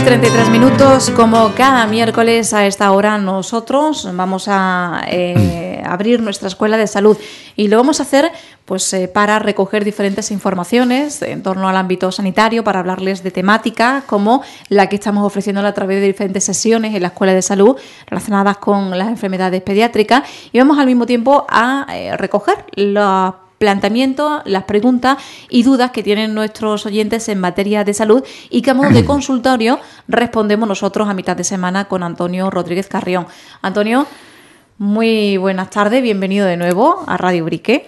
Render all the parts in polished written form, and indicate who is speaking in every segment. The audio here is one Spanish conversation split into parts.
Speaker 1: 6:33, como cada miércoles a esta hora nosotros vamos a abrir nuestra escuela de salud y lo vamos a hacer para recoger diferentes informaciones en torno al ámbito sanitario, para hablarles de temática como la que estamos ofreciendo a través de diferentes sesiones en la escuela de salud relacionadas con las enfermedades pediátricas, y vamos al mismo tiempo a recoger los planteamientos, las preguntas y dudas que tienen nuestros oyentes en materia de salud y que a modo de consultorio respondemos nosotros a mitad de semana con Antonio Rodríguez Carrión. Antonio, muy buenas tardes, bienvenido de nuevo a Radio Brique.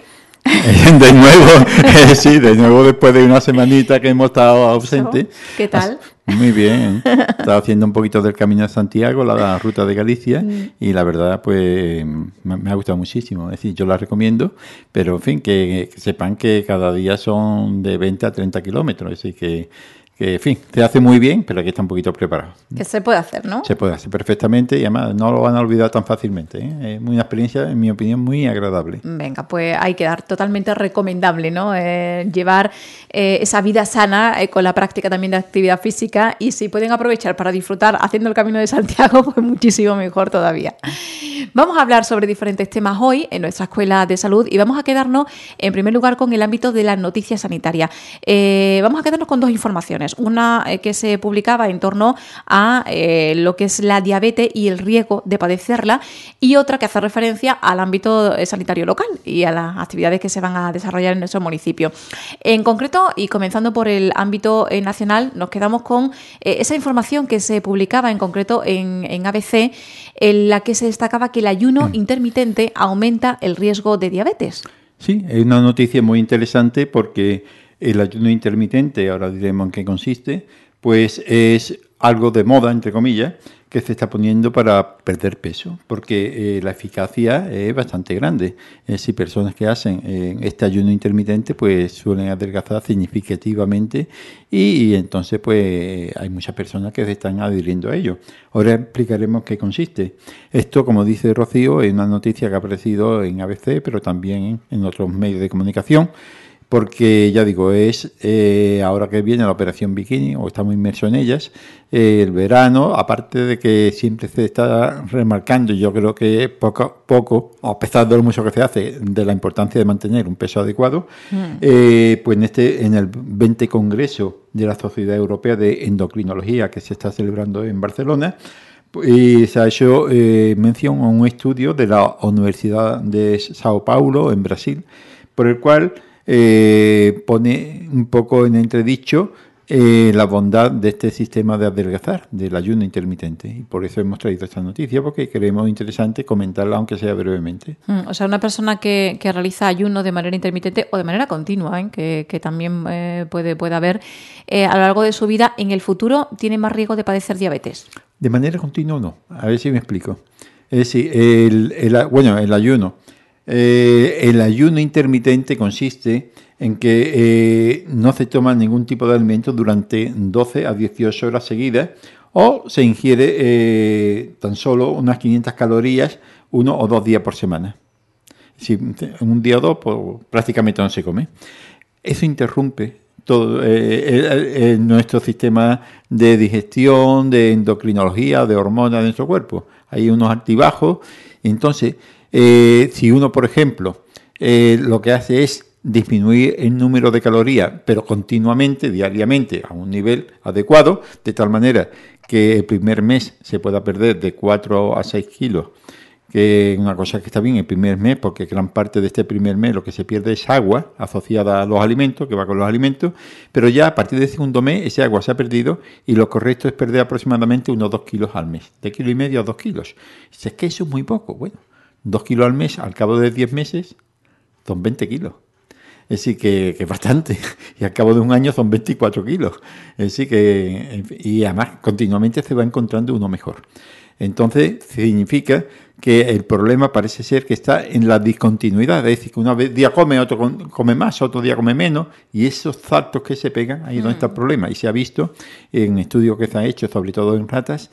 Speaker 2: De nuevo, sí, de nuevo después de una semanita que hemos estado ausentes.
Speaker 1: ¿Qué tal?
Speaker 2: Muy bien, estaba haciendo un poquito del Camino de Santiago, la ruta de Galicia, y la verdad, pues, me ha gustado muchísimo. Es decir, yo la recomiendo, pero en fin, que sepan que cada día son de 20 a 30 kilómetros, así que en fin, se hace muy bien, pero hay que estar un poquito preparado.
Speaker 1: Que se puede hacer, ¿no?
Speaker 2: Se puede hacer perfectamente y además no lo van a olvidar tan fácilmente, ¿eh? Es una experiencia, en mi opinión, muy agradable.
Speaker 1: Venga, pues hay que dar totalmente recomendable, ¿no? Llevar esa vida sana con la práctica también de actividad física, y si pueden aprovechar para disfrutar haciendo el Camino de Santiago, pues muchísimo mejor todavía. Vamos a hablar sobre diferentes temas hoy en nuestra escuela de salud y vamos a quedarnos en primer lugar con el ámbito de las noticias sanitarias. Vamos a quedarnos con dos informaciones. Una que se publicaba en torno a lo que es la diabetes y el riesgo de padecerla, y otra que hace referencia al ámbito sanitario local y a las actividades que se van a desarrollar en nuestro municipio. En concreto, y comenzando por el ámbito nacional, nos quedamos con esa información que se publicaba en concreto en ABC, en la que se destacaba que el ayuno intermitente aumenta el riesgo de diabetes.
Speaker 2: Sí, es una noticia muy interesante porque el ayuno intermitente, ahora diremos en qué consiste, pues es algo de moda, entre comillas, que se está poniendo para perder peso, porque la eficacia es bastante grande. Si personas que hacen este ayuno intermitente, pues suelen adelgazar significativamente y entonces pues hay muchas personas que se están adhiriendo a ello. Ahora explicaremos qué consiste. Esto, como dice Rocío, es una noticia que ha aparecido en ABC, pero también en otros medios de comunicación, porque ya digo, es ahora que viene la operación bikini, o estamos inmersos en ellas, el verano, aparte de que siempre se está remarcando, yo creo que poco a poco, a pesar de lo mucho que se hace, de la importancia de mantener un peso adecuado, pues en el 20 Congreso de la Sociedad Europea de Endocrinología, que se está celebrando en Barcelona, y se ha hecho mención a un estudio de la Universidad de Sao Paulo, en Brasil, por el cual pone un poco en entredicho la bondad de este sistema de adelgazar, del ayuno intermitente. Y por eso hemos traído esta noticia, porque creemos interesante comentarla, aunque sea brevemente.
Speaker 1: O sea, una persona que realiza ayuno de manera intermitente o de manera continua, que también puede haber a lo largo de su vida, en el futuro tiene más riesgo de padecer diabetes.
Speaker 2: De manera continua no. A ver si me explico. Es decir, el ayuno. El ayuno intermitente consiste en que no se toma ningún tipo de alimento durante 12 a 18 horas seguidas, o se ingiere tan solo unas 500 calorías 1 o 2 días por semana. Si un día o dos, pues, prácticamente no se come. Eso interrumpe todo nuestro sistema de digestión, de endocrinología, de hormonas de nuestro cuerpo. Hay unos altibajos, y entonces si uno, por ejemplo, lo que hace es disminuir el número de calorías, pero continuamente, diariamente, a un nivel adecuado, de tal manera que el primer mes se pueda perder de 4 a 6 kilos, que es una cosa que está bien el primer mes, porque gran parte de este primer mes lo que se pierde es agua asociada a los alimentos, que va con los alimentos, pero ya a partir del segundo mes ese agua se ha perdido y lo correcto es perder aproximadamente unos 2 kilos al mes, de 1,5 kilos a 2 kilos. Si es que eso es muy poco, bueno, 2 kilos al mes, al cabo de 10 meses, son 20 kilos. Es decir, que es bastante. Y al cabo de un año son 24 kilos. Es decir, y además continuamente se va encontrando uno mejor. Entonces, significa que el problema parece ser que está en la discontinuidad. Es decir, que un día come, otro come más, otro día come menos, y esos saltos que se pegan, ahí es donde está el problema. Y se ha visto en estudios que se han hecho, sobre todo en ratas,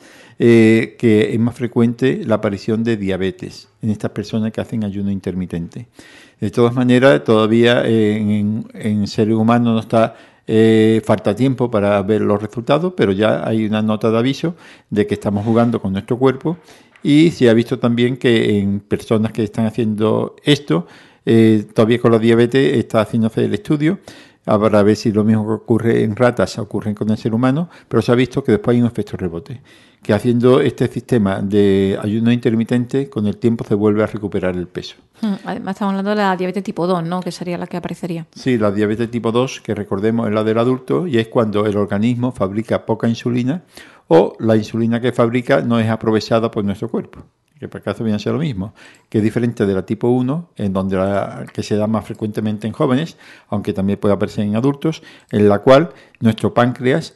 Speaker 2: que es más frecuente la aparición de diabetes en estas personas que hacen ayuno intermitente. De todas maneras, todavía en seres humanos no está falta tiempo para ver los resultados, pero ya hay una nota de aviso de que estamos jugando con nuestro cuerpo, y se ha visto también que en personas que están haciendo esto, todavía con la diabetes está haciéndose el estudio para ver si lo mismo que ocurre en ratas ocurre con el ser humano, pero se ha visto que después hay un efecto rebote, que haciendo este sistema de ayuno intermitente, con el tiempo se vuelve a recuperar el peso.
Speaker 1: Además estamos hablando de la diabetes tipo 2, ¿no? Que sería la que aparecería.
Speaker 2: Sí, la diabetes tipo 2, que recordemos es la del adulto, y es cuando el organismo fabrica poca insulina, o la insulina que fabrica no es aprovechada por nuestro cuerpo, que por caso viene a ser lo mismo, que es diferente de la tipo 1, en donde que se da más frecuentemente en jóvenes, aunque también puede aparecer en adultos, en la cual nuestro páncreas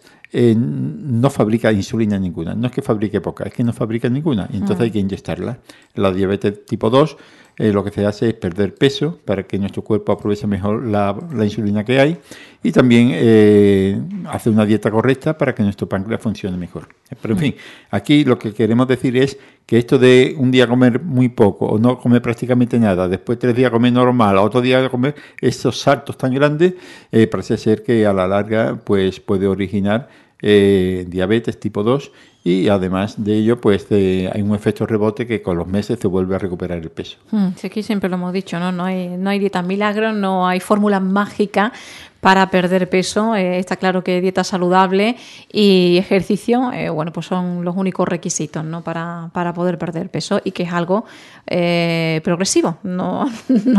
Speaker 2: no fabrica insulina ninguna. No es que fabrique poca, es que no fabrica ninguna, y entonces hay que inyectarla. La diabetes tipo 2 lo que se hace es perder peso para que nuestro cuerpo aproveche mejor la insulina que hay, y también hace una dieta correcta para que nuestro páncreas funcione mejor. Pero en fin, aquí lo que queremos decir es que esto de un día comer muy poco o no comer prácticamente nada, después 3 días comer normal, otro día comer, estos saltos tan grandes, parece ser que a la larga pues puede originar diabetes tipo 2, y además de ello pues hay un efecto rebote que con los meses se vuelve a recuperar el peso.
Speaker 1: Sí, aquí siempre lo hemos dicho, ¿no? No hay dieta milagro, no hay fórmula mágica para perder peso. Está claro que dieta saludable y ejercicio, bueno, pues son los únicos requisitos, ¿no? para poder perder peso, y que es algo progresivo, no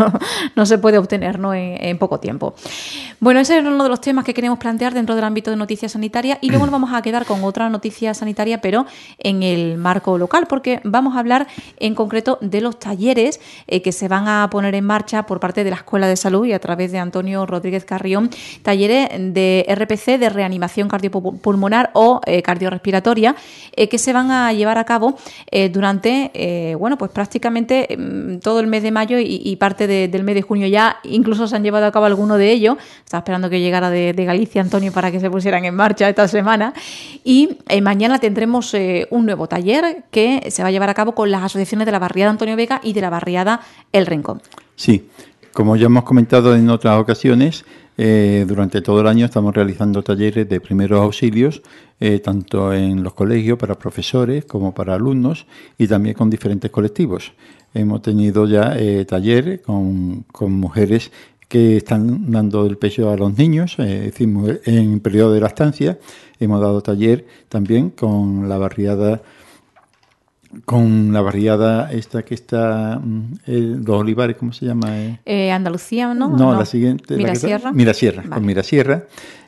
Speaker 1: se puede obtener, ¿no? en poco tiempo. Bueno, ese es uno de los temas que queremos plantear dentro del ámbito de noticias sanitarias, y luego nos vamos a quedar con otra noticia sanitaria, pero en el marco local, porque vamos a hablar en concreto de los talleres que se van a poner en marcha por parte de la Escuela de Salud y a través de Antonio Rodríguez Carrión, talleres de RPC, de reanimación cardiopulmonar o cardiorrespiratoria, que se van a llevar a cabo durante, bueno, pues prácticamente todo el mes de mayo y parte del mes de junio. Ya incluso se han llevado a cabo algunos de ellos. Estaba esperando que llegara de Galicia, Antonio, para que se pusieran en marcha esta semana. Y mañana tendremos un nuevo taller que se va a llevar a cabo con las asociaciones de la barriada Antonio Vega y de la barriada El Rincón.
Speaker 2: Sí, como ya hemos comentado en otras ocasiones, durante todo el año estamos realizando talleres de primeros auxilios, tanto en los colegios para profesores como para alumnos, y también con diferentes colectivos. Hemos tenido ya talleres con mujeres que están dando el pecho a los niños, en periodo de lactancia. Hemos dado taller también con la barriada esta que está los Olivares, ¿cómo se llama?
Speaker 1: Andalucía, ¿no?
Speaker 2: No, la siguiente.
Speaker 1: Mirasierra.
Speaker 2: Vale. Con Mirasierra.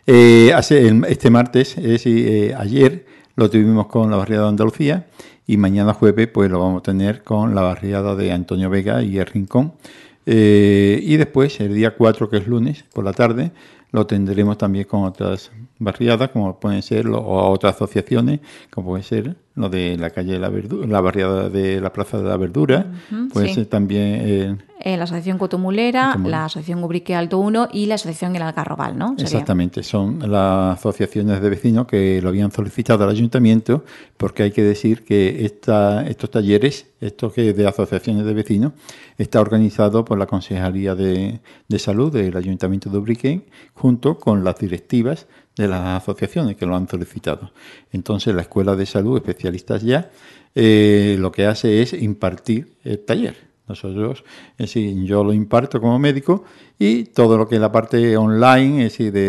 Speaker 2: Este martes, ayer, lo tuvimos con la barriada de Andalucía, y mañana jueves pues lo vamos a tener con la barriada de Antonio Vega y El Rincón. Y después, el día 4, que es lunes, por la tarde, lo tendremos también con otras barriadas, como pueden ser, o otras asociaciones, como puede ser lo de la calle de la Verdura, la barriada de la Plaza de la Verdura, puede ser también
Speaker 1: la Asociación Cotomulera, la Asociación Ubrique Alto 1 y la Asociación El Algarrobal, ¿no? ¿Sería?
Speaker 2: Exactamente, son las asociaciones de vecinos que lo habían solicitado al ayuntamiento, porque hay que decir que estos talleres, de asociaciones de vecinos, está organizado por la Consejería de Salud del Ayuntamiento de Ubrique, junto con las directivas de las asociaciones que lo han solicitado. Entonces, la Escuela de Salud, especialistas ya, lo que hace es impartir el taller. Nosotros, es decir, yo lo imparto como médico, y todo lo que es la parte online, es decir,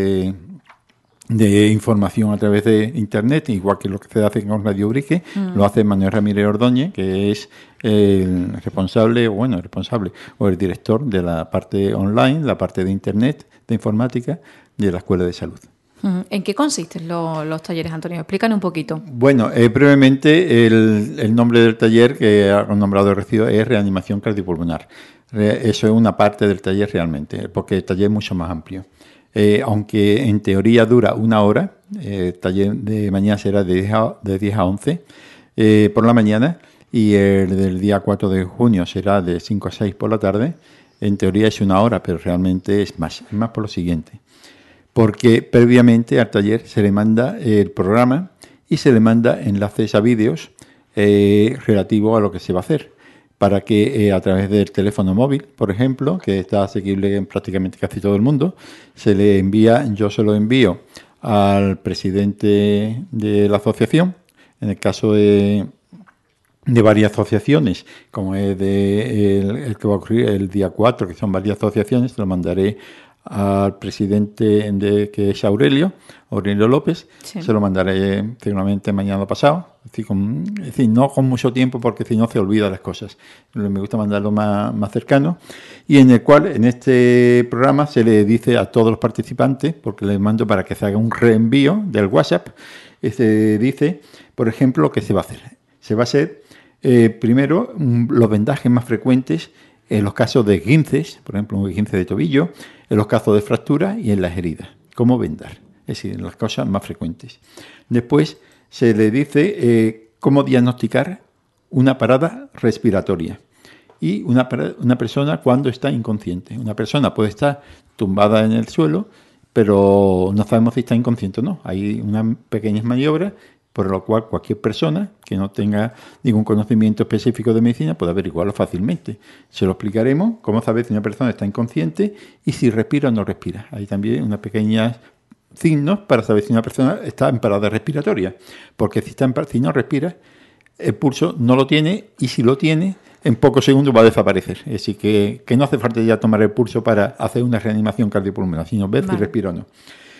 Speaker 2: de información a través de Internet, igual que lo que se hace con Radio Ubrique, lo hace Manuel Ramírez Ordóñez, que es el responsable o el director de la parte online, la parte de Internet, de informática, de la Escuela de Salud.
Speaker 1: ¿En qué consisten los talleres, Antonio? Explícanos un poquito.
Speaker 2: Bueno, brevemente, el nombre del taller que ha nombrado el recibo es reanimación cardiopulmonar. Eso es una parte del taller realmente, porque el taller es mucho más amplio. Aunque en teoría dura 1 hora, el taller de mañana será de 10 a 11 por la mañana, y el del día 4 de junio será de 5 a 6 por la tarde. En teoría es 1 hora, pero realmente es más por lo siguiente. Porque previamente al taller se le manda el programa y se le manda enlaces a vídeos relativos a lo que se va a hacer. para que a través del teléfono móvil, por ejemplo, que está asequible en prácticamente casi todo el mundo, yo se lo envío al presidente de la asociación. En el caso de varias asociaciones, como es el que va a ocurrir el día 4, que son varias asociaciones, se lo mandaré al presidente que es Aurelio López. Sí. Se lo mandaré seguramente mañana pasado, es decir, no con mucho tiempo, porque si no se olvidan las cosas. Me gusta mandarlo más cercano, y en el cual en este programa se le dice a todos los participantes, porque les mando para que se haga un reenvío del WhatsApp, se dice, por ejemplo, lo que se va a hacer. Se va a hacer primero los vendajes más frecuentes en los casos de esguinces, por ejemplo, un esguince de tobillo, en los casos de fractura y en las heridas. ¿Cómo vendar? Es decir, en las cosas más frecuentes. Después se le dice cómo diagnosticar una parada respiratoria y una persona cuando está inconsciente. Una persona puede estar tumbada en el suelo, pero no sabemos si está inconsciente o no. Hay unas pequeñas maniobras por lo cual cualquier persona que no tenga ningún conocimiento específico de medicina puede averiguarlo fácilmente. Se lo explicaremos cómo saber si una persona está inconsciente y si respira o no respira. Hay también unas pequeñas signos para saber si una persona está en parada respiratoria, porque si no respira, el pulso no lo tiene, y si lo tiene, en pocos segundos va a desaparecer. Es decir, que no hace falta ya tomar el pulso para hacer una reanimación cardiopulmonar, sino ver si respira o no.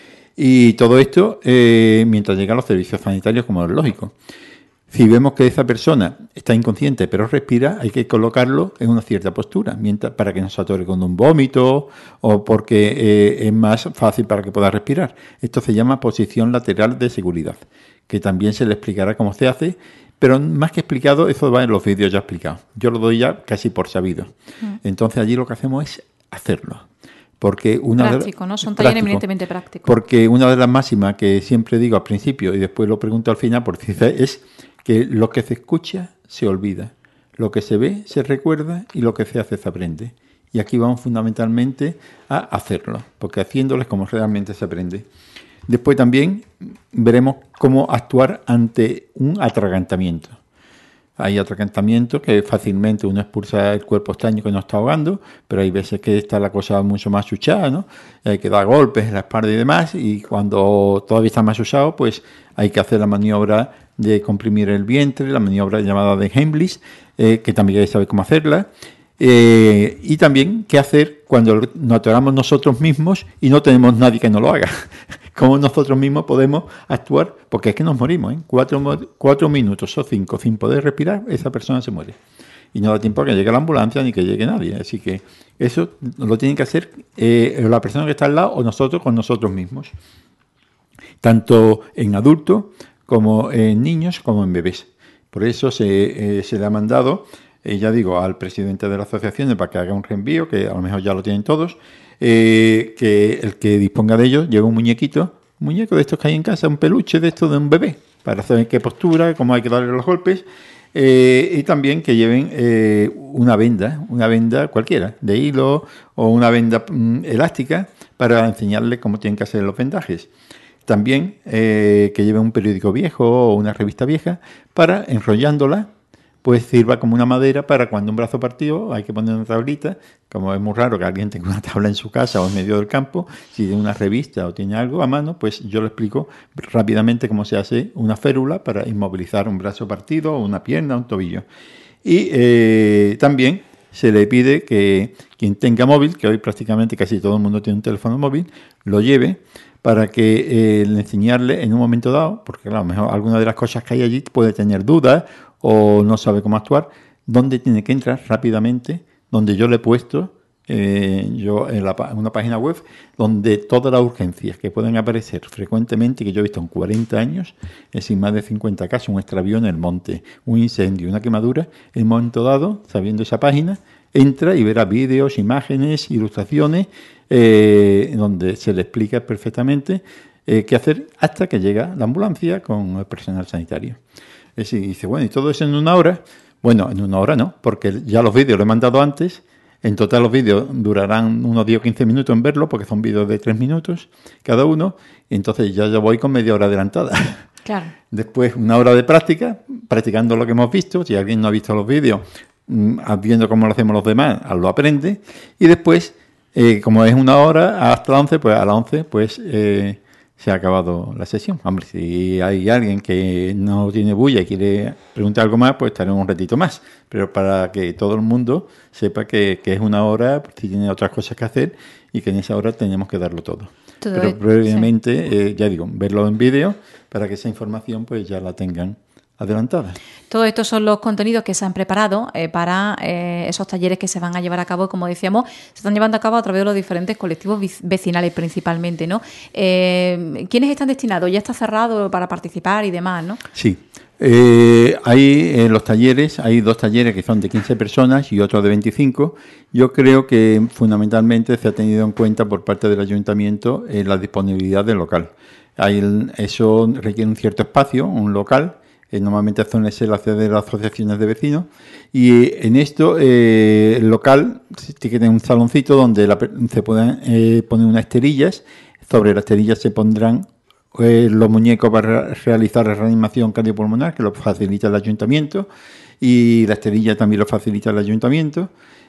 Speaker 2: Y todo esto mientras llegan los servicios sanitarios, como es lógico. Si vemos que esa persona está inconsciente pero respira, hay que colocarlo en una cierta postura, para que no se atore con un vómito o porque es más fácil para que pueda respirar. Esto se llama posición lateral de seguridad, que también se le explicará cómo se hace, pero más que explicado, eso va en los vídeos ya explicados. Yo lo doy ya casi por sabido. Entonces allí lo que hacemos es hacerlo. Porque
Speaker 1: práctico, ¿no? Son talleres eminentemente prácticos.
Speaker 2: Porque una de las máximas que siempre digo al principio y después lo pregunto al final, es que lo que se escucha se olvida, lo que se ve se recuerda y lo que se hace se aprende. Y aquí vamos fundamentalmente a hacerlo, porque haciéndolo es como realmente se aprende. Después también veremos cómo actuar ante un atragantamiento. Hay atragantamiento que fácilmente uno expulsa el cuerpo extraño que nos está ahogando, pero hay veces que está la cosa mucho más chuchada, ¿no? Hay que dar golpes en la espalda y demás, y cuando todavía está más chuchado, pues hay que hacer la maniobra de comprimir el vientre, la maniobra llamada de Heimlich, que también hay que saber cómo hacerla. Y también qué hacer cuando nos atoramos nosotros mismos y no tenemos nadie que nos lo haga. Cómo nosotros mismos podemos actuar, porque es que nos morimos, ¿eh? 4 minutos o 5 sin poder respirar, esa persona se muere. Y no da tiempo a que llegue la ambulancia ni que llegue nadie. Así que eso lo tienen que hacer la persona que está al lado o nosotros con nosotros mismos. Tanto en adultos como en niños como en bebés. Por eso se le ha mandado, ya digo, al presidente de la asociación para que haga un reenvío, que a lo mejor ya lo tienen todos, que el que disponga de ellos lleve un muñeco de estos que hay en casa, un peluche de estos de un bebé, para saber qué postura, cómo hay que darle los golpes, y también que lleven una venda cualquiera, de hilo o una venda elástica, para enseñarle cómo tienen que hacer los vendajes. También que lleven un periódico viejo o una revista vieja para, enrollándola, pues sirva como una madera para cuando un brazo partido hay que poner una tablita. Como es muy raro que alguien tenga una tabla en su casa o en medio del campo, si tiene una revista o tiene algo a mano, pues yo le explico rápidamente cómo se hace una férula para inmovilizar un brazo partido, una pierna, un tobillo. Y también se le pide que quien tenga móvil, que hoy prácticamente casi todo el mundo tiene un teléfono móvil, lo lleve para que le enseñarle en un momento dado, porque claro, a lo mejor alguna de las cosas que hay allí puede tener dudas o no sabe cómo actuar, dónde tiene que entrar rápidamente, donde yo le he puesto en una página web donde todas las urgencias que pueden aparecer frecuentemente, que yo he visto en 40 años, es en más de 50 casos, un extravío en el monte, un incendio, una quemadura, en un momento dado, sabiendo esa página, entra y verá vídeos, imágenes, ilustraciones, donde se le explica perfectamente qué hacer hasta que llega la ambulancia con el personal sanitario. Es decir, dice, bueno, ¿y todo eso en una hora? Bueno, en una hora no, porque ya los vídeos los he mandado antes. En total los vídeos durarán unos 10 o 15 minutos en verlo, porque son vídeos de 3 minutos cada uno. Y entonces ya yo voy con media hora adelantada.
Speaker 1: Claro.
Speaker 2: Después una hora de práctica, practicando lo que hemos visto. Si alguien no ha visto los vídeos, viendo cómo lo hacemos los demás, lo aprende, y después, como es 1 hora, hasta las 11, pues a las 11, pues se ha acabado la sesión. Hombre, si hay alguien que no tiene bulla y quiere preguntar algo más, pues estaremos un ratito más. Pero para que todo el mundo sepa que es 1 hora, si tiene otras cosas que hacer, y que en esa hora tenemos que darlo todo. Pero previamente, ya digo, verlo en vídeo para que esa información pues ya la tengan adelantada.
Speaker 1: Todos estos son los contenidos que se han preparado para esos talleres que se van a llevar a cabo, como decíamos, se están llevando a cabo a través de los diferentes colectivos vecinales principalmente, ¿no? ¿Quiénes están destinados? Ya está cerrado para participar y demás, ¿no?
Speaker 2: Sí. Hay en los talleres, hay 2 talleres que son de 15 personas y otro de 25. Yo creo que fundamentalmente se ha tenido en cuenta por parte del ayuntamiento la disponibilidad del local. Eso requiere un cierto espacio, un local. Normalmente suele ser la sede de las asociaciones de vecinos, y en esto el local tiene que tener un saloncito donde se pueden poner unas esterillas. Sobre las esterillas se pondrán los muñecos para realizar la reanimación cardiopulmonar, que lo facilita el ayuntamiento, y la esterilla también lo facilita el ayuntamiento.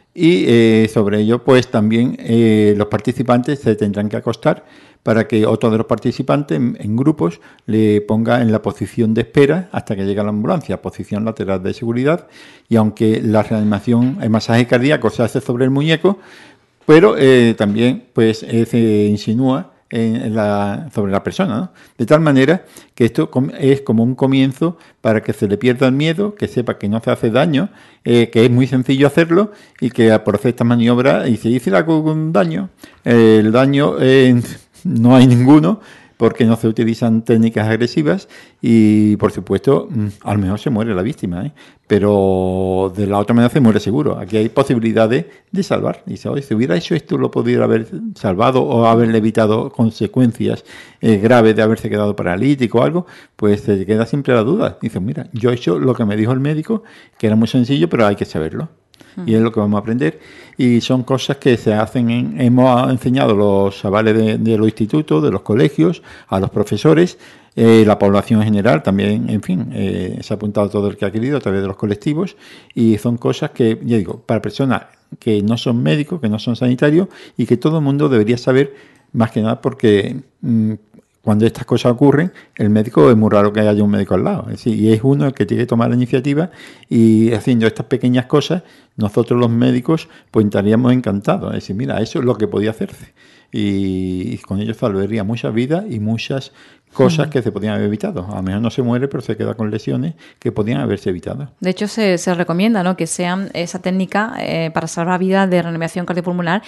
Speaker 2: Y sobre ello, pues también los participantes se tendrán que acostar para que otro de los participantes en grupos le ponga en la posición de espera hasta que llegue la ambulancia, posición lateral de seguridad. Y aunque la reanimación, el masaje cardíaco se hace sobre el muñeco, pero también pues se insinúa sobre la persona, ¿no? De tal manera que esto es como un comienzo para que se le pierda el miedo, que sepa que no se hace daño, que es muy sencillo hacerlo, y que por hacer esta maniobra, y si dice algún daño, el daño no hay ninguno, porque no se utilizan técnicas agresivas, y por supuesto a lo mejor se muere la víctima, pero de la otra manera se muere seguro. Aquí hay posibilidades de salvar. Dice, oye, si hubiera hecho esto, lo podría haber salvado o haberle evitado consecuencias graves de haberse quedado paralítico o algo. Pues se queda siempre la duda. Dice, mira, yo he hecho lo que me dijo el médico, que era muy sencillo, pero hay que saberlo. Y es lo que vamos a aprender, y son cosas que se hacen hemos enseñado los chavales de los institutos, de los colegios, a los profesores, la población en general también, en fin, se ha apuntado todo el que ha querido a través de los colectivos, y son cosas que, ya digo, para personas que no son médicos, que no son sanitarios, y que todo el mundo debería saber, más que nada porque cuando estas cosas ocurren, el médico es muy raro que haya un médico al lado. Es decir, y es uno el que tiene que tomar la iniciativa, y haciendo estas pequeñas cosas, nosotros los médicos pues estaríamos encantados. Es decir, mira, eso es lo que podía hacerse. Y con ello salvaría muchas vidas y muchas cosas que se podían haber evitado. A lo mejor no se muere, pero se queda con lesiones que podían haberse evitado.
Speaker 1: De hecho, se recomienda, ¿no?, que sean esa técnica para salvar vidas de reanimación cardiopulmonar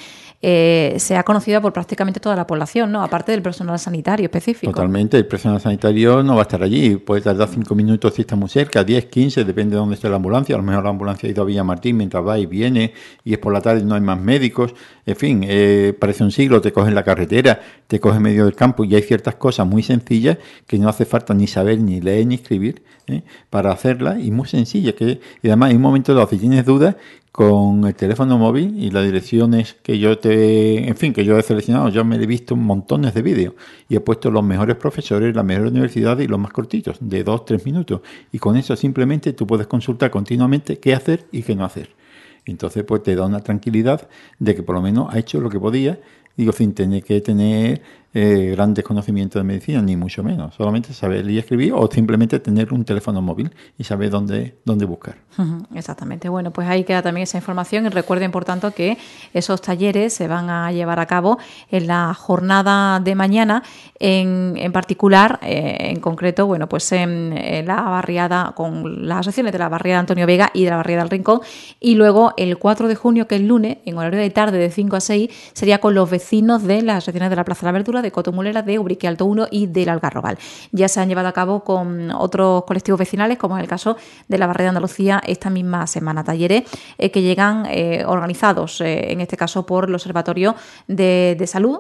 Speaker 1: sea conocida por prácticamente toda la población, ¿no?, aparte del personal sanitario específico.
Speaker 2: Totalmente, el personal sanitario no va a estar allí, puede tardar 5 minutos si está muy cerca, 10, 15, depende de dónde esté la ambulancia. A lo mejor la ambulancia ha ido a Villamartín mientras va y viene, y es por la tarde, no hay más médicos. En fin, parece un siglo, te cogen la carretera, te cogen en medio del campo, y hay ciertas cosas muy sencillas que no hace falta ni saber, ni leer, ni escribir para hacerlas, y muy sencillas. Y además, en un momento dado, si tienes dudas, con el teléfono móvil y las direcciones que yo que yo he seleccionado, yo me he visto montones de vídeos y he puesto los mejores profesores, las mejores universidades y los más cortitos, de 2-3 minutos. Y con eso simplemente tú puedes consultar continuamente qué hacer y qué no hacer. Entonces, pues te da una tranquilidad de que por lo menos ha hecho lo que podía, digo, sin tener que tener grandes conocimientos de medicina, ni mucho menos. Solamente saber leer y escribir, o simplemente tener un teléfono móvil y saber dónde buscar.
Speaker 1: Exactamente. Bueno, pues ahí queda también esa información, y recuerden, por tanto, que esos talleres se van a llevar a cabo en la jornada de mañana, en particular, en concreto, bueno, pues en la barriada, con las asociaciones de la barriada Antonio Vega y de la barriada del Rincón, y luego el 4 de junio, que es lunes, en horario de tarde de 5 a 6, sería con los vecinos de las asociaciones de la Plaza de la Verdura, de Cotomulera, de Ubrique Alto 1 y del Algarrobal. Ya se han llevado a cabo con otros colectivos vecinales, como es el caso de la barriada de Andalucía, esta misma semana. Talleres que llegan organizados, en este caso por el Observatorio de Salud,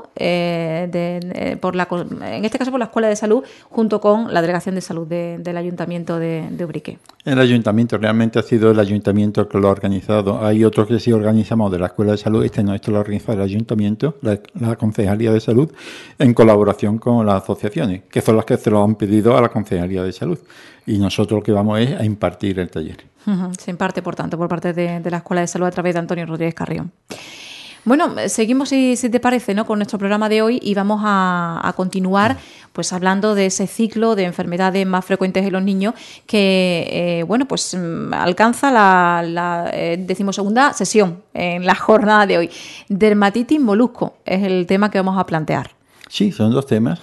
Speaker 1: en este caso por la Escuela de Salud, junto con la Delegación de Salud del Ayuntamiento de Ubrique.
Speaker 2: El ayuntamiento realmente ha sido el ayuntamiento que lo ha organizado. Hay otros que sí organizamos de la Escuela de Salud. Esto lo ha organizado el ayuntamiento, la Concejalía de Salud. en colaboración con las asociaciones, que son las que se lo han pedido a la Consejería de Salud. Y nosotros lo que vamos es a impartir el taller.
Speaker 1: Se imparte, por tanto, por parte de la Escuela de Salud a través de Antonio Rodríguez Carrión. Bueno, seguimos, si te parece, ¿no?, con nuestro programa de hoy y vamos a continuar pues hablando de ese ciclo de enfermedades más frecuentes en los niños que, alcanza la 12ª sesión en la jornada de hoy. Dermatitis molusco es el tema que vamos a plantear.
Speaker 2: Sí, son dos temas.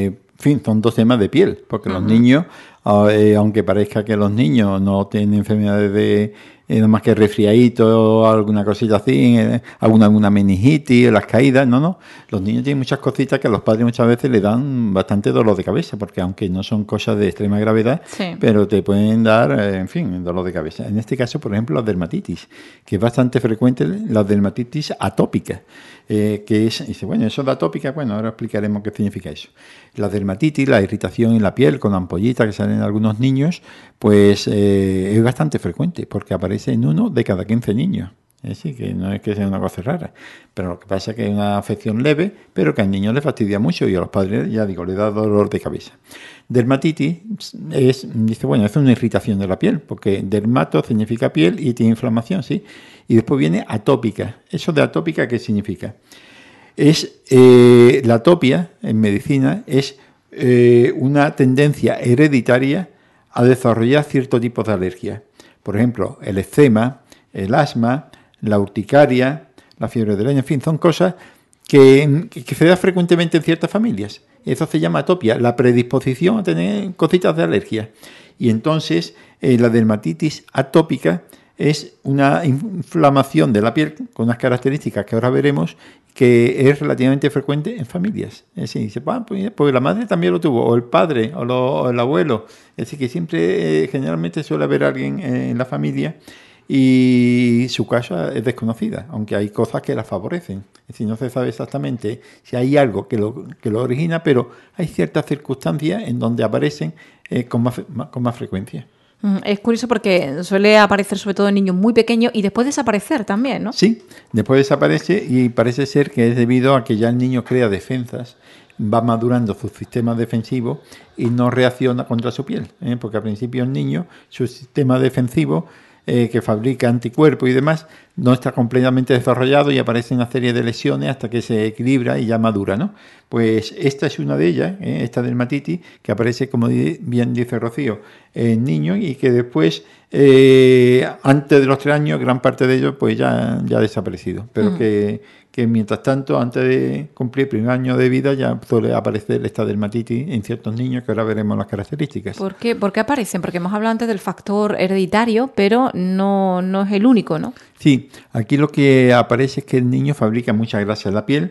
Speaker 2: Son dos temas de piel, porque los niños, aunque parezca que los niños no tienen enfermedades de nada más que resfriadito, alguna cosita así, alguna meningitis, las caídas, no. Los niños tienen muchas cositas que a los padres muchas veces le dan bastante dolor de cabeza, porque aunque no son cosas de extrema gravedad, sí, pero te pueden dar, dolor de cabeza. En este caso, por ejemplo, la dermatitis, que es bastante frecuente, la dermatitis atópica, que es, dice, bueno, eso de atópica, bueno, ahora explicaremos qué significa eso. La dermatitis, la irritación en la piel con ampollitas que salen en algunos niños, pues es bastante frecuente, porque aparece en 1 de cada 15 niños. Es decir, que no es que sea una cosa rara, pero lo que pasa es que es una afección leve, pero que al niño le fastidia mucho y a los padres, ya digo, le da dolor de cabeza. Dermatitis es una irritación de la piel, porque dermato significa piel y tiene inflamación, ¿sí? Y después viene atópica. ¿Eso de atópica qué significa? Es la atopia en medicina es una tendencia hereditaria a desarrollar cierto tipo de alergia. Por ejemplo, el eczema, el asma, la urticaria, la fiebre del año, en fin, son cosas que se da frecuentemente en ciertas familias. Eso se llama atopia, la predisposición a tener cositas de alergia. Y entonces la dermatitis atópica es una inflamación de la piel con unas características que ahora veremos, que es relativamente frecuente en familias. Es decir, dice, pues la madre también lo tuvo, o el padre, o el abuelo. Es decir, que siempre, generalmente suele haber alguien en la familia y su causa es desconocida, aunque hay cosas que la favorecen. Es decir, no se sabe exactamente si hay algo que lo origina, pero hay ciertas circunstancias en donde aparecen con más frecuencia.
Speaker 1: Es curioso porque suele aparecer sobre todo en niños muy pequeños y después desaparecer también, ¿no?
Speaker 2: Sí, después desaparece y parece ser que es debido a que ya el niño crea defensas, va madurando su sistema defensivo y no reacciona contra su piel, porque al principio el niño, su sistema defensivo que fabrica anticuerpos y demás, no está completamente desarrollado y aparece una serie de lesiones hasta que se equilibra y ya madura, ¿no? Pues esta es una de ellas, esta dermatitis, que aparece, como bien dice Rocío, en niños y que después, antes de los 3 años, gran parte de ellos pues ya ha desaparecido, pero que mientras tanto, antes de cumplir el primer año de vida, ya suele aparecer esta dermatitis en ciertos niños, que ahora veremos las características.
Speaker 1: ¿Por qué aparecen? Porque hemos hablado antes del factor hereditario, pero no es el único, ¿no?
Speaker 2: Sí, aquí lo que aparece es que el niño fabrica mucha grasa en la piel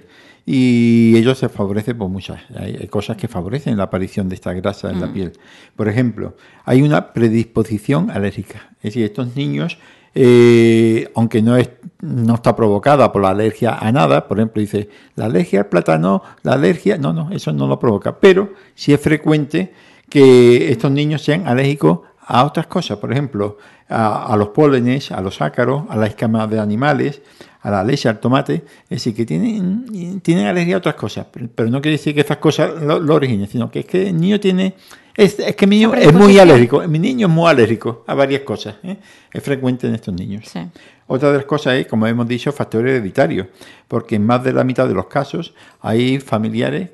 Speaker 2: y ello se favorece por muchas. Hay cosas que favorecen la aparición de esta grasa en la piel. Por ejemplo, hay una predisposición alérgica. Es decir, estos niños, aunque no está provocada por la alergia a nada, por ejemplo, dice, la alergia al plátano, la alergia... No, eso no lo provoca. Pero sí es frecuente que estos niños sean alérgicos a otras cosas, por ejemplo, a los pólenes, a los ácaros, a las escamas de animales, a la leche, al tomate. Es decir, que tienen alergia a otras cosas, pero no quiere decir que estas cosas lo originen, sino que es que el niño tiene... Es que mi niño es muy alérgico. Mi niño es muy alérgico a varias cosas. Es frecuente en estos niños. Sí. Otra de las cosas es, como hemos dicho, factor hereditario, porque en más de la mitad de los casos hay familiares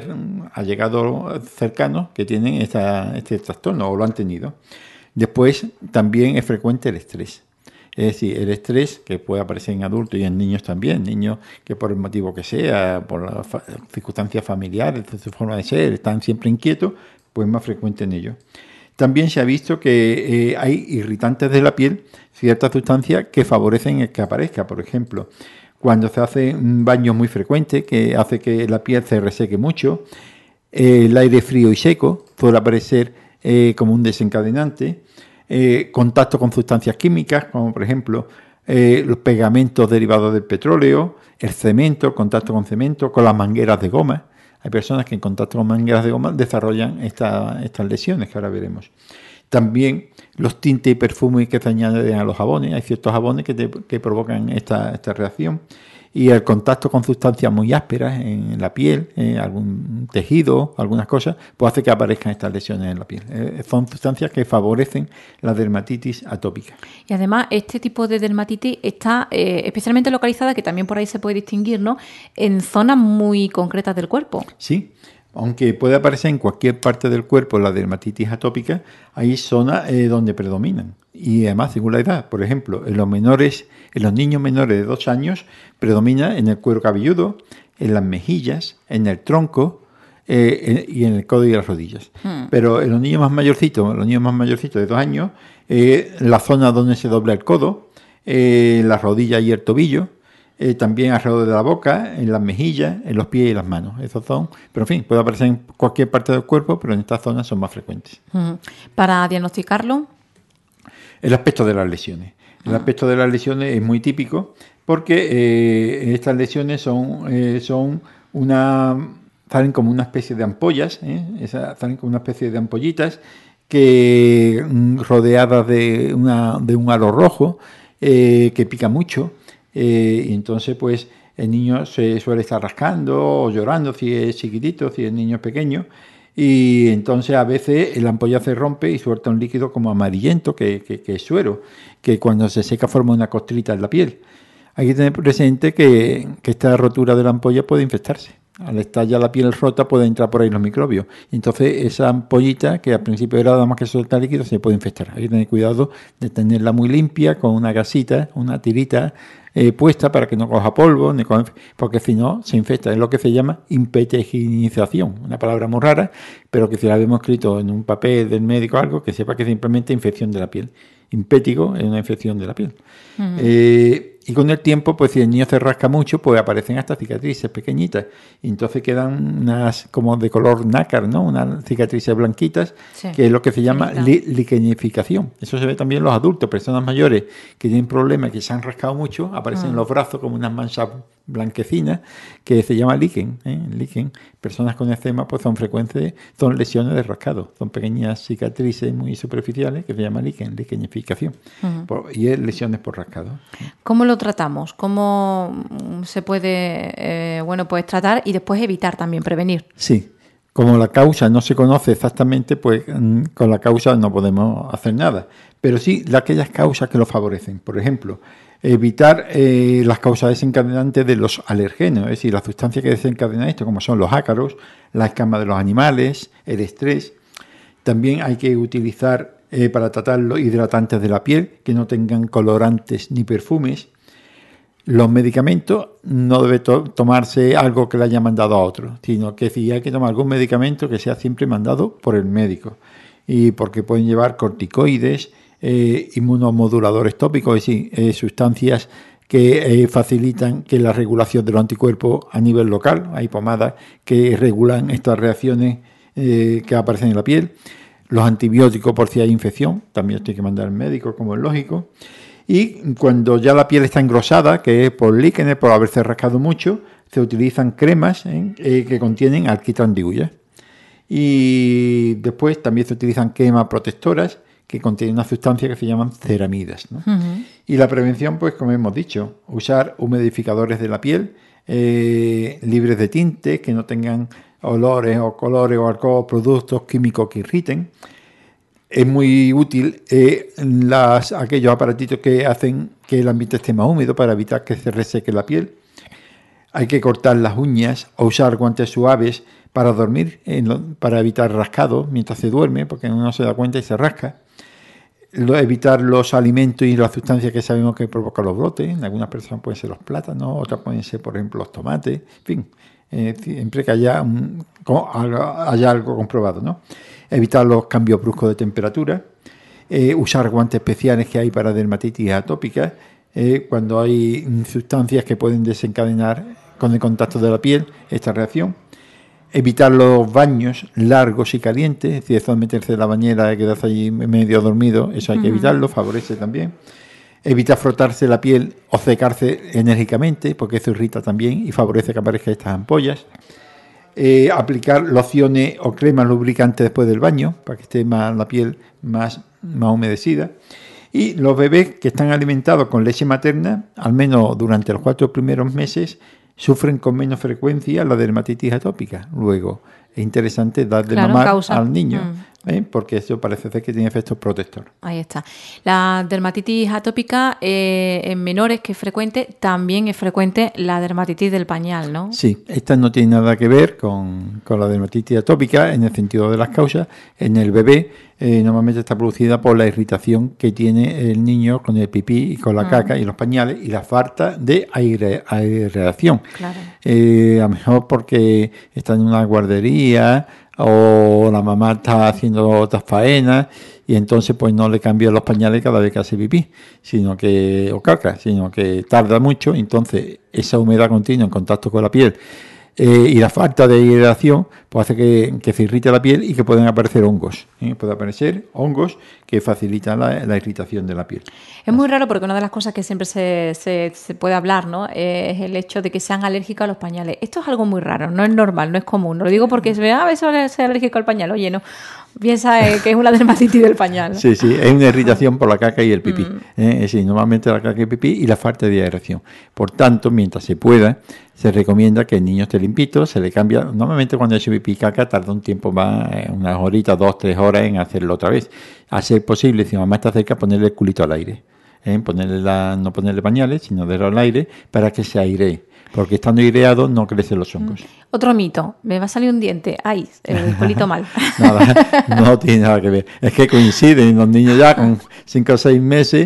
Speaker 2: allegados cercanos que tienen este trastorno o lo han tenido. Después también es frecuente el estrés. Es decir, el estrés que puede aparecer en adultos y en niños también, niños que por el motivo que sea, por las circunstancias familiares, de su forma de ser, están siempre inquietos, pues más frecuente en ellos. También se ha visto que hay irritantes de la piel, ciertas sustancias que favorecen el que aparezca. Por ejemplo, cuando se hace un baño muy frecuente, que hace que la piel se reseque mucho, el aire frío y seco puede aparecer como un desencadenante, contacto con sustancias químicas, como por ejemplo los pegamentos derivados del petróleo, el cemento, el contacto con cemento, con las mangueras de goma. Hay personas que en contacto con mangueras de goma desarrollan estas lesiones que ahora veremos. También los tintes y perfumes que se añaden a los jabones. Hay ciertos jabones que provocan esta reacción. y el contacto con sustancias muy ásperas en la piel, algún tejido, algunas cosas, pues hace que aparezcan estas lesiones en la piel. Son sustancias que favorecen la dermatitis atópica.
Speaker 1: Y además, este tipo de dermatitis está especialmente localizada, que también por ahí se puede distinguir, ¿no?, en zonas muy concretas del cuerpo.
Speaker 2: Sí, aunque puede aparecer en cualquier parte del cuerpo la dermatitis atópica, hay zonas donde predominan. Y además, según la edad, por ejemplo, en los niños menores de 2 años, predomina en el cuero cabelludo, en las mejillas, en el tronco y en el codo y las rodillas. Pero en los niños más mayorcitos de 2 años, la zona donde se dobla el codo, la rodilla y el tobillo, también alrededor de la boca, en las mejillas, en los pies y las manos. Esos son, pero en fin, puede aparecer en cualquier parte del cuerpo, pero en estas zonas son más frecuentes.
Speaker 1: Para diagnosticarlo,
Speaker 2: el aspecto de las lesiones. El aspecto de las lesiones es muy típico porque estas lesiones salen como una especie de ampollas, salen como una especie de ampollitas que rodeadas de un halo rojo que pica mucho. Y entonces, pues, el niño se suele estar rascando o llorando si es chiquitito, si el niño es pequeño. Y entonces a veces la ampolla se rompe y suelta un líquido como amarillento, que es suero, que cuando se seca forma una costrita en la piel. Hay que tener presente que esta rotura de la ampolla puede infectarse. Al estar ya la piel rota puede entrar por ahí los microbios. Entonces esa ampollita, que al principio era nada más que suelta líquido, se puede infectar. Hay que tener cuidado de tenerla muy limpia, con una gasita, una tirita puesta para que no coja polvo, porque si no se infecta. Es lo que se llama impetigización, una palabra muy rara, pero que si la habíamos escrito en un papel del médico o algo, que sepa que es simplemente infección de la piel. Impétigo es una infección de la piel. Y con el tiempo, pues si el niño se rasca mucho, pues aparecen estas cicatrices pequeñitas. Y entonces quedan unas como de color nácar, ¿no? Unas cicatrices blanquitas, sí, que es lo que se llama liquenificación. Eso se ve también en los adultos, personas mayores que tienen problemas, que se han rascado mucho, aparecen en los brazos como unas manchas blanquecinas, que se llama líquen. Líquen. Personas con eczema pues son frecuentes, son lesiones de rascado, son pequeñas cicatrices muy superficiales que se llama líquen, liquenificación. Y es lesiones por rascado.
Speaker 1: ¿Cómo lo tratamos? ¿Cómo se puede pues tratar y después evitar también, prevenir?
Speaker 2: Sí, como la causa no se conoce exactamente, pues con la causa no podemos hacer nada. Pero sí aquellas causas que lo favorecen. Por ejemplo, evitar las causas desencadenantes de los alergenos, es decir, las sustancias que desencadenan esto, como son los ácaros, las escamas de los animales, el estrés. También hay que utilizar para tratar los hidratantes de la piel, que no tengan colorantes ni perfumes. Los medicamentos no debe tomarse algo que le haya mandado a otro, sino que si hay que tomar algún medicamento que sea siempre mandado por el médico. Y porque pueden llevar corticoides, inmunomoduladores tópicos, es decir, sustancias que facilitan que la regulación de los anticuerpos a nivel local. Hay pomadas que regulan estas reacciones que aparecen en la piel. Los antibióticos por si hay infección, también tiene que mandar al médico, como es lógico. Y cuando ya la piel está engrosada, que es por líquenes, por haberse rascado mucho, se utilizan cremas que contienen alquitrán de hulla. Y después también se utilizan cremas protectoras que contienen una sustancia que se llaman ceramidas, ¿no? Y la prevención, pues como hemos dicho, usar humidificadores de la piel libres de tintes, que no tengan olores o colores o alcohol, productos químicos que irriten. Es muy útil aquellos aparatitos que hacen que el ambiente esté más húmedo para evitar que se reseque la piel. Hay que cortar las uñas o usar guantes suaves para dormir, para evitar rascados mientras se duerme, porque uno se da cuenta y se rasca. Evitar los alimentos y las sustancias que sabemos que provocan los brotes. En algunas personas pueden ser los plátanos, otras pueden ser, por ejemplo, los tomates. En fin, siempre que haya algo comprobado, ¿no? Evitar los cambios bruscos de temperatura. Usar guantes especiales que hay para dermatitis atópica, cuando hay sustancias que pueden desencadenar con el contacto de la piel esta reacción. Evitar los baños largos y calientes, es decir, eso de meterse en la bañera y quedarse allí medio dormido, eso hay que evitarlo, favorece también. Evitar frotarse la piel o secarse enérgicamente, porque eso irrita también y favorece que aparezcan estas ampollas. Aplicar lociones o cremas lubricantes después del baño, para que esté la piel más humedecida. Y los bebés que están alimentados con leche materna, al menos durante los 4 primeros meses, sufren con menos frecuencia la dermatitis atópica. Luego, es interesante dar de mamar al niño, porque eso parece ser que tiene efectos protectores.
Speaker 1: Ahí está. La dermatitis atópica en menores, que es frecuente, también es frecuente la dermatitis del pañal, ¿no?
Speaker 2: Sí, esta no tiene nada que ver con la dermatitis atópica en el sentido de las causas. En el bebé normalmente está producida por la irritación que tiene el niño con el pipí y con la caca y los pañales y la falta de aireación.
Speaker 1: Claro.
Speaker 2: A lo mejor porque está en una guardería o la mamá está haciendo otras faenas y entonces pues no le cambia los pañales cada vez que hace pipí, o caca, sino que tarda mucho. Entonces esa humedad continua en contacto con la piel y la falta de hidratación pues hace que se irrite la piel y que pueden aparecer hongos. Pueden aparecer hongos que facilitan la irritación de la piel.
Speaker 1: Es muy raro porque una de las cosas que siempre se puede hablar, ¿no?, es el hecho de que sean alérgicos a los pañales. Esto es algo muy raro, no es normal, no es común. No lo digo porque se ve, eso es alérgico al pañal. Oye, no, piensa que es una dermatitis del pañal, ¿no?
Speaker 2: Sí, es una irritación por la caca y el pipí. Normalmente la caca y el pipí y la falta de aireación. Por tanto, mientras se pueda, se recomienda que el niño esté limpito, se le cambia. Normalmente cuando hace pipí y caca tarda un tiempo más, unas horitas, 2-3 horas en hacerlo otra vez. A ser posible, si mamá está cerca, ponerle el culito al aire. No ponerle pañales, sino dejarlo al aire para que se airee. Porque estando aireado no crecen los hongos.
Speaker 1: Otro mito, me va a salir un diente. Ay, el culito mal.
Speaker 2: Nada, no tiene nada que ver. Es que coinciden los niños ya con 5 o 6 meses,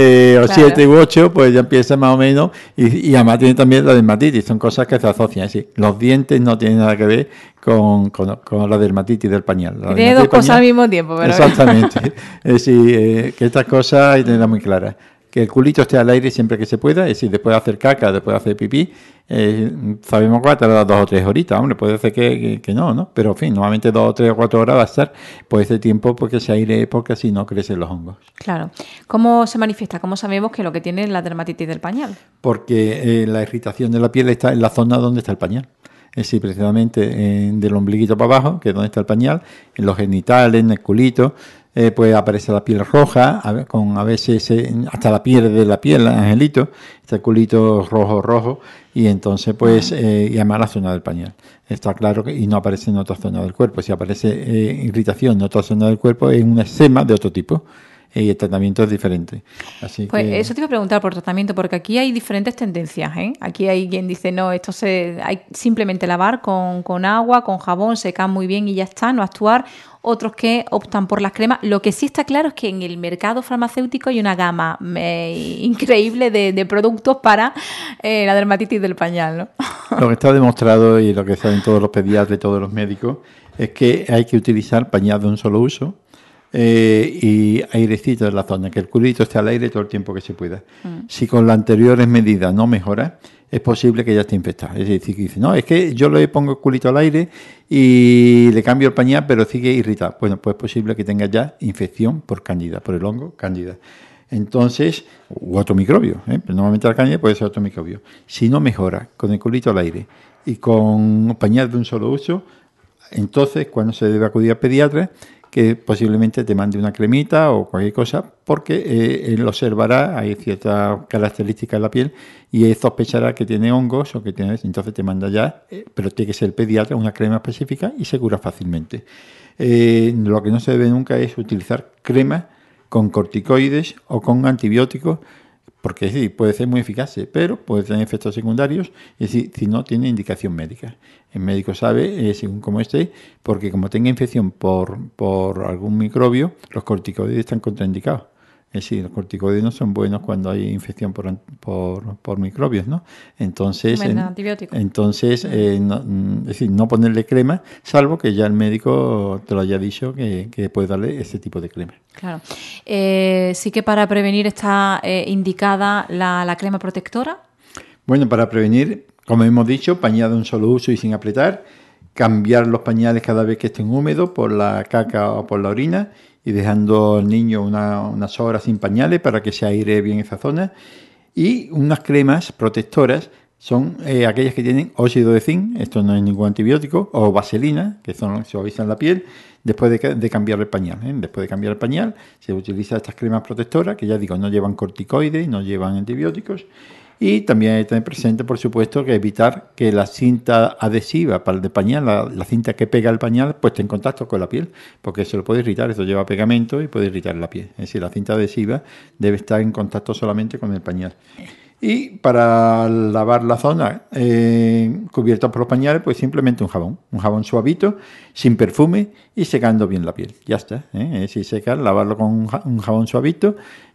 Speaker 2: o 7 u 8, pues ya empiezan más o menos. Y además tienen también la dermatitis, son cosas que se asocian. Es decir, los dientes no tienen nada que ver con la dermatitis del pañal.
Speaker 1: Tiene dos cosas al mismo tiempo. Pero
Speaker 2: exactamente. Es decir, que estas cosas hay que tenerlas muy claras. Que el culito esté al aire siempre que se pueda, es decir, después de hacer caca, después de hacer pipí, sabemos que va a tardar 2 o 3 horitas, hombre, puede ser que no, pero en fin, normalmente 2 o 3 o 4 horas va a estar por ese tiempo porque se aire, porque así no crecen los hongos.
Speaker 1: Claro. ¿Cómo se manifiesta? ¿Cómo sabemos que lo que tiene es la dermatitis del pañal?
Speaker 2: Porque la irritación de la piel está en la zona donde está el pañal. Es decir, precisamente del ombliguito para abajo, que es donde está el pañal, en los genitales, en el culito, pues aparece la piel roja, a veces hasta la piel de la piel, angelito, este culito rojo, y entonces pues, y además la zona del pañal. Está claro que y no aparece en otra zona del cuerpo. Si aparece irritación en otra zona del cuerpo, es un eczema de otro tipo. Y el tratamiento es diferente. Así
Speaker 1: pues
Speaker 2: que
Speaker 1: eso te iba a preguntar por tratamiento, porque aquí hay diferentes tendencias, ¿eh? Aquí hay quien dice, no, hay simplemente lavar con agua, con jabón, secar muy bien y ya está, no actuar. Otros que optan por las cremas. Lo que sí está claro es que en el mercado farmacéutico hay una gama increíble de productos para la dermatitis del pañal, ¿no?
Speaker 2: Lo que está demostrado y lo que saben todos los pediatras y todos los médicos es que hay que utilizar pañal de un solo uso. Y airecito en la zona, que el culito esté al aire todo el tiempo que se pueda. Si con las anteriores medidas no mejora, es posible que ya esté infectada. Es decir, que dice, no, es que yo le pongo el culito al aire y le cambio el pañal, pero sigue irritado. Bueno, pues es posible que tenga ya infección por cándida, por el hongo cándida. Entonces, u otro microbio, pero normalmente la cándida puede ser otro microbio. Si no mejora con el culito al aire y con pañal de un solo uso, entonces, cuando se debe acudir al pediatra, que posiblemente te mande una cremita o cualquier cosa, porque él observará, hay ciertas características en la piel y él sospechará que tiene hongos o que tiene, entonces te manda ya, pero tiene que ser el pediatra, una crema específica y se cura fácilmente. Lo que no se debe nunca es utilizar cremas con corticoides o con antibióticos, porque sí, puede ser muy eficaz, pero puede tener efectos secundarios, es decir, si no tiene indicación médica. El médico sabe, según cómo esté, porque como tenga infección por algún microbio, los corticoides están contraindicados. Es decir, los corticoides no son buenos cuando hay infección por microbios, ¿no? Entonces, es decir, no ponerle crema, salvo que ya el médico te lo haya dicho que puede darle ese tipo de crema.
Speaker 1: Claro. Sí que para prevenir está indicada la crema protectora.
Speaker 2: Bueno, para prevenir, como hemos dicho, pañal de un solo uso y sin apretar, cambiar los pañales cada vez que estén húmedos por la caca o por la orina y dejando al niño unas horas sin pañales para que se aire bien esa zona y unas cremas protectoras son aquellas que tienen óxido de zinc, esto no es ningún antibiótico, o vaselina, que suavizan la piel, después de cambiar el pañal. Después de cambiar el pañal, se utiliza estas cremas protectoras, que ya digo, no llevan corticoides, no llevan antibióticos. Y también hay que tener presente, por supuesto, que evitar que la cinta adhesiva para el de pañal, la cinta que pega el pañal, pues esté en contacto con la piel, porque se lo puede irritar, esto lleva pegamento y puede irritar la piel. Es decir, la cinta adhesiva debe estar en contacto solamente con el pañal. Y para lavar la zona cubierta por los pañales, pues simplemente un jabón suavito, sin perfume y secando bien la piel. Ya está. Si secar, lavarlo con un jabón suavito,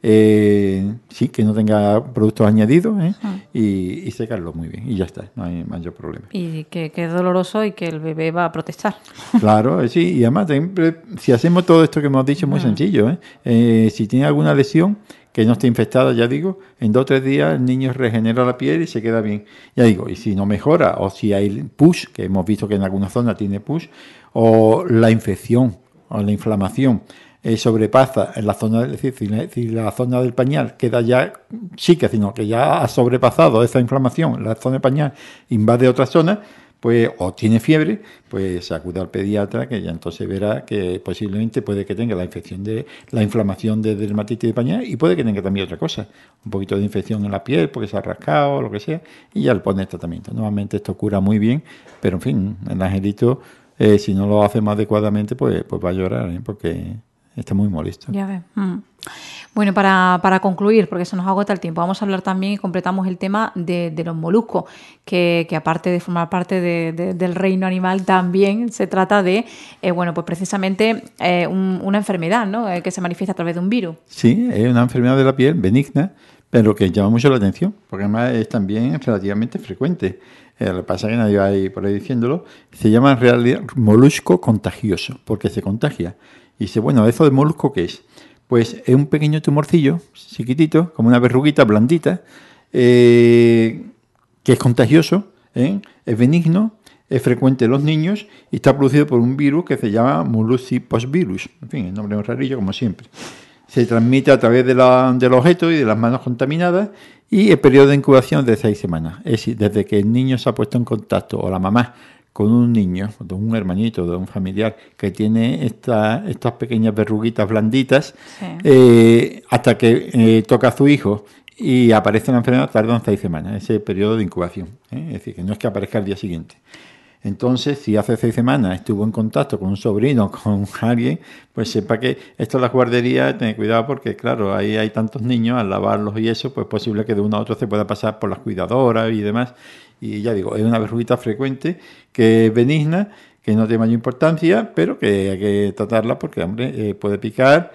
Speaker 2: sí, que no tenga productos añadidos, y secarlo muy bien. Y ya está, no hay mayor problema.
Speaker 1: Y que es doloroso y que el bebé va a protestar.
Speaker 2: Claro, sí, y además, si hacemos todo esto que hemos dicho, es muy sencillo. Si tiene alguna lesión que no esté infectada, ya digo, en 2 o 3 días el niño regenera la piel y se queda bien. Ya digo, y si no mejora, o si hay pus, que hemos visto que en algunas zonas tiene pus, o la infección o la inflamación sobrepasa en la zona, es decir, si la zona del pañal queda ya chica, sino que ya ha sobrepasado esa inflamación, la zona del pañal invade otra zona, pues, o tiene fiebre, pues acude al pediatra, que ya entonces verá que posiblemente puede que tenga la inflamación de dermatitis de pañal, y puede que tenga también otra cosa, un poquito de infección en la piel porque se ha rascado o lo que sea, y ya le pone el tratamiento. Normalmente esto cura muy bien, pero en fin, el angelito, si no lo hace más adecuadamente, pues va a llorar, porque está muy molesto.
Speaker 1: Ya ves. Bueno, para concluir, porque se nos agota el tiempo, vamos a hablar también y completamos el tema de los moluscos, que aparte de formar parte del reino animal, también se trata de, pues precisamente una enfermedad, ¿no? Que se manifiesta a través de un virus.
Speaker 2: Sí, es una enfermedad de la piel benigna, pero que llama mucho la atención, porque además es también relativamente frecuente. Lo que pasa es que nadie va ahí por ahí diciéndolo. Se llama en realidad molusco contagioso, porque se contagia. Y dice, bueno, ¿eso de molusco qué es? Pues es un pequeño tumorcillo, chiquitito, como una verruguita blandita, que es contagioso, es benigno, es frecuente en los niños y está producido por un virus que se llama Molluscipovirus. En fin, el nombre es rarillo, como siempre. Se transmite a través del objeto y de las manos contaminadas, y el periodo de incubación es de 6 semanas. Es decir, desde que el niño se ha puesto en contacto, o la mamá, con un niño, de un hermanito, de un familiar que tiene estas pequeñas verruguitas blanditas, sí, hasta que toca a su hijo y aparece la enfermedad, tardan 6 semanas, ese periodo de incubación. Es decir, que no es que aparezca al día siguiente. Entonces, si hace 6 semanas estuvo en contacto con un sobrino, con alguien, pues sepa que esto en las guarderías, tener cuidado, porque claro, ahí hay tantos niños, al lavarlos y eso, pues es posible que de uno a otro se pueda pasar por las cuidadoras y demás. Y ya digo, es una verruguita frecuente, que es benigna, que no tiene mayor importancia, pero que hay que tratarla porque, hombre, puede picar.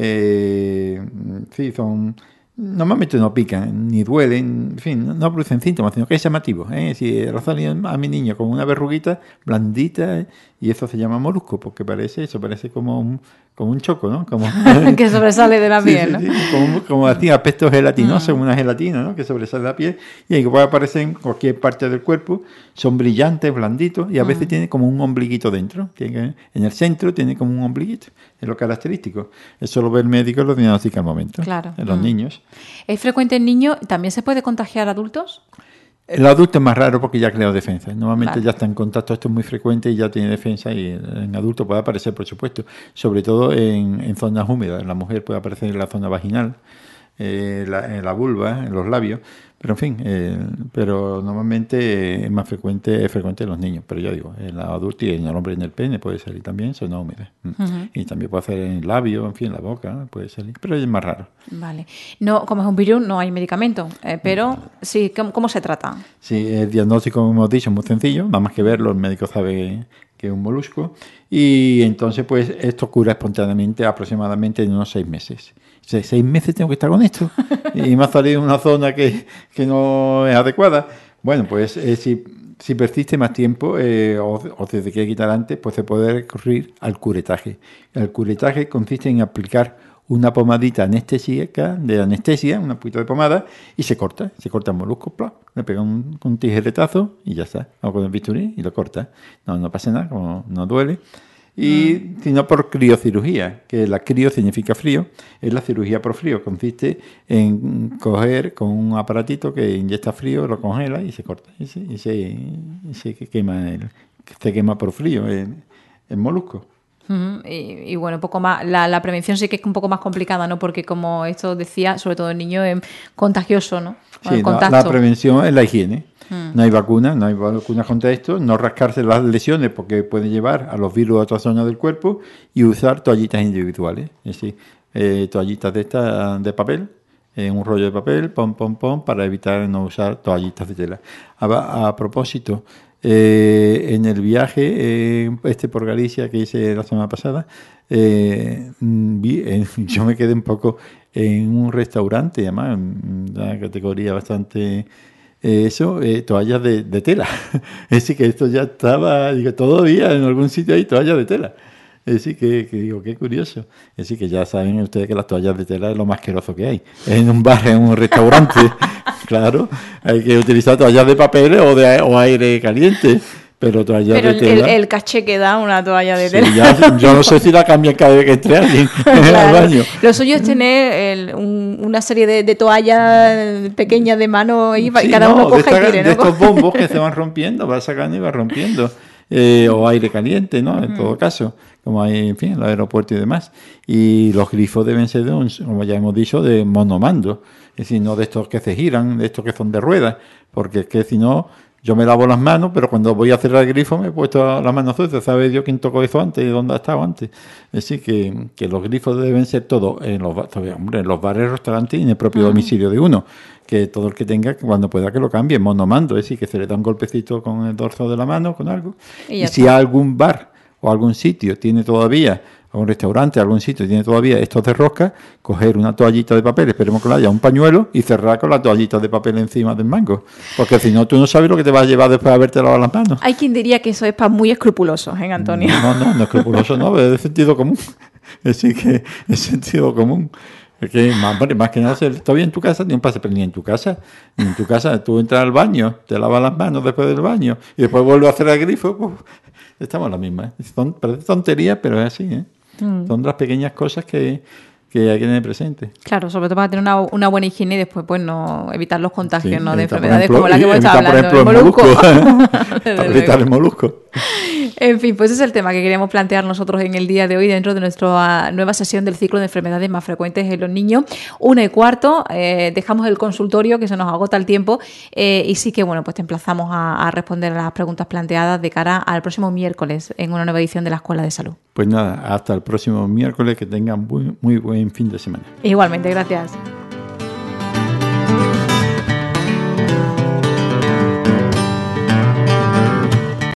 Speaker 2: Sí, normalmente no pican, ni duelen, en fin, no producen síntomas, sino que es llamativo. Si rozan a mi niño con una verruguita blandita, y eso se llama molusco, porque parece como un choco, ¿no? Como
Speaker 1: que sobresale de la piel, ¿no?
Speaker 2: Sí, como así, aspecto gelatinoso, una gelatina, ¿no? Que sobresale de la piel, y que puede aparecer en cualquier parte del cuerpo, son brillantes, blanditos, y a veces tiene como un ombliguito dentro. En el centro tiene como un ombliguito, es lo característico. Eso lo ve el médico y lo diagnostica al momento.
Speaker 1: Claro.
Speaker 2: En los niños.
Speaker 1: ¿Es frecuente en niños? ¿También se puede contagiar a adultos?
Speaker 2: El adulto es más raro porque ya ha creado defensa. Normalmente
Speaker 1: Vale.
Speaker 2: ya está en contacto, esto es muy frecuente y ya tiene defensa, y en adulto puede aparecer, por supuesto, sobre todo en zonas húmedas. En la mujer puede aparecer en la zona vaginal, en la vulva, en los labios, pero en fin, pero normalmente es más frecuente en los niños, pero ya digo, en los adultos y en el hombre en el pene puede salir también, zona húmeda. Y también puede hacer en el labio, en fin, en la boca, puede salir, pero es más raro.
Speaker 1: Vale. No, como es un virus, no hay medicamento, pero sí, ¿cómo se trata?
Speaker 2: Sí, el diagnóstico, como hemos dicho, es muy sencillo, nada más que verlo, el médico sabe que es un molusco, y entonces pues esto cura espontáneamente aproximadamente en unos 6 meses. 6 meses tengo que estar con esto, y me ha salido en una zona que no es adecuada. Bueno, pues si persiste más tiempo, o se quiere quitar antes, pues se puede recurrir al curetaje. El curetaje consiste en aplicar una pomadita anestésica, de anestesia, una poquito de pomada, y se corta el molusco, ¡plá! Le pega un tijeretazo y ya está, o con el bisturí y lo corta. No pasa nada, como no duele. y sino por criocirugía, que la crio significa frío, es la cirugía por frío, consiste en coger con un aparatito que inyecta frío, lo congela y se corta, y se quema por frío el molusco.
Speaker 1: Y bueno, un poco más, la prevención sí que es un poco más complicada, ¿no? Porque como esto decía, sobre todo en niños, es contagioso, ¿no?
Speaker 2: Sí, la prevención es la higiene. No hay vacunas contra esto, no rascarse las lesiones porque puede llevar a los virus a otras zonas del cuerpo y usar toallitas individuales, es decir, toallitas de estas de papel, un rollo de papel, para evitar no usar toallitas de tela. A propósito, en el viaje por Galicia que hice la semana pasada, yo me quedé un poco en un restaurante, además, una categoría bastante... toallas de tela. Es decir, que esto ya estaba, digo, todavía en algún sitio hay toallas de tela. Es decir, que digo, qué curioso. Es decir, que ya saben ustedes que las toallas de tela es lo más asqueroso que hay. En un bar, en un restaurante, claro, hay que utilizar toallas de papel o aire caliente. Pero toallas de tela.
Speaker 1: El caché que da una toalla de tela.
Speaker 2: Sí, yo no sé si la cambian cada vez que entre alguien al baño.
Speaker 1: Lo suyo es tener una serie de toallas pequeñas de mano y cada uno coja y tire, ¿no?
Speaker 2: De estos bombos que se van rompiendo, va sacando y va rompiendo. O aire caliente, ¿no? En todo caso, como hay, en fin, en el aeropuerto y demás. Y los grifos deben ser como ya hemos dicho, de monomando. Es decir, no de estos que se giran, de estos que son de ruedas, porque es que si no... Yo me lavo las manos, pero cuando voy a cerrar el grifo me he puesto las manos sucias. ¿Sabe Dios quién tocó eso antes y dónde ha estado antes? Es decir, que los grifos deben ser todos en los bares, restaurantes y en el propio domicilio de uno. Que todo el que tenga, cuando pueda, que lo cambie, monomando. Es decir, que se le da un golpecito con el dorso de la mano, con algo. Y si algún bar o algún sitio tiene todavía... o un restaurante, algún sitio tiene todavía estos de rosca, coger una toallita de papel, esperemos que le haya un pañuelo y cerrar con la toallita de papel encima del mango, porque si no, tú no sabes lo que te va a llevar después de haberte lavado las manos.
Speaker 1: Hay quien diría que eso es para muy escrupulosos, ¿eh, Antonio?
Speaker 2: No escrupuloso, no, es de sentido común. Es decir, que es sentido común. Es que más que nada, todavía en tu casa, ni un pase, pero ni en tu casa, tú entras al baño, te lavas las manos después del baño y después vuelves a hacer el grifo, pues estamos la misma. Parece tontería, pero es así, ¿eh? Son las pequeñas cosas que hay que tener presente.
Speaker 1: Claro, sobre todo para tener una buena higiene y después pues no evitar los contagios, ¿no? De enfermedades como la que hemos estado hablando.
Speaker 2: Por ejemplo, el molusco. Evitar el molusco.
Speaker 1: En fin, pues ese es el tema que queríamos plantear nosotros en el día de hoy dentro de nuestra nueva sesión del ciclo de enfermedades más frecuentes en los niños. 1:15, dejamos el consultorio que se nos agota el tiempo y sí que, bueno, pues te emplazamos a responder a las preguntas planteadas de cara al próximo miércoles en una nueva edición de la Escuela de Salud.
Speaker 2: Pues nada, hasta el próximo miércoles, que tengan muy buen fin de semana.
Speaker 1: Igualmente, gracias.